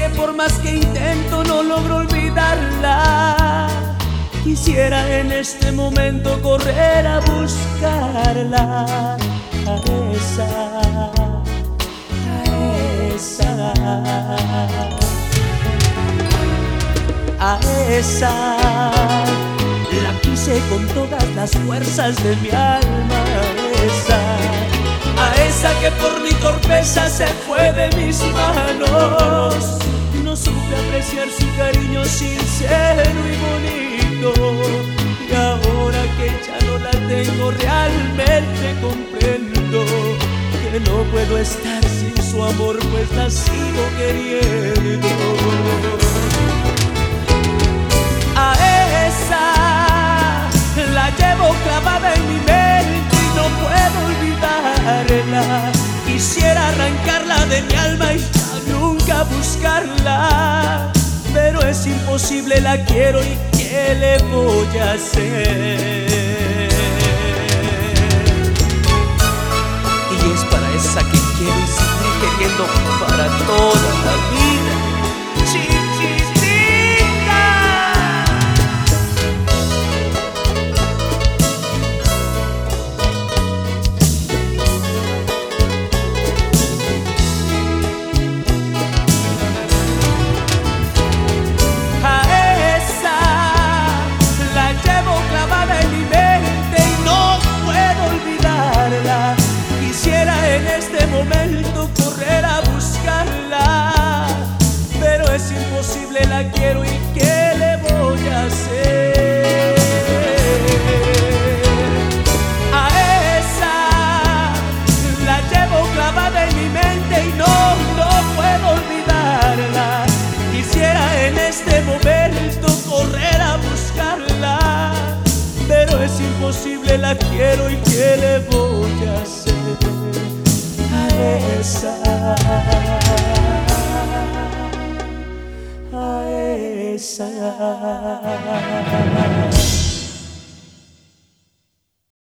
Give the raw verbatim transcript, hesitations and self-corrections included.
que por más que intento no logro olvidarla. Quisiera en este momento correr a buscarla, a esa, a esa, a esa. La quise con todas las fuerzas de mi alma, esa, a esa que por mi torpeza se fue de mis manos. No supe apreciar su cariño sincero y bonito, y ahora que ya no la tengo realmente comprendo que no puedo estar sin su amor, pues la sigo queriendo. A esa la llevo clavada en mi mente y no puedo olvidarla. Quisiera arrancarla de mi alma y ya nunca buscarla, pero es imposible, la quiero y ¿qué le voy a hacer? Y es para esa que quiero y seguiré queriendo para toda la vida. Chiquitita. En este momento correr a buscarla, pero es imposible, la quiero y ¿qué le voy a hacer? A esa la llevo clavada en mi mente y no, no puedo olvidarla. Quisiera en este momento correr a buscarla, pero es imposible, la quiero y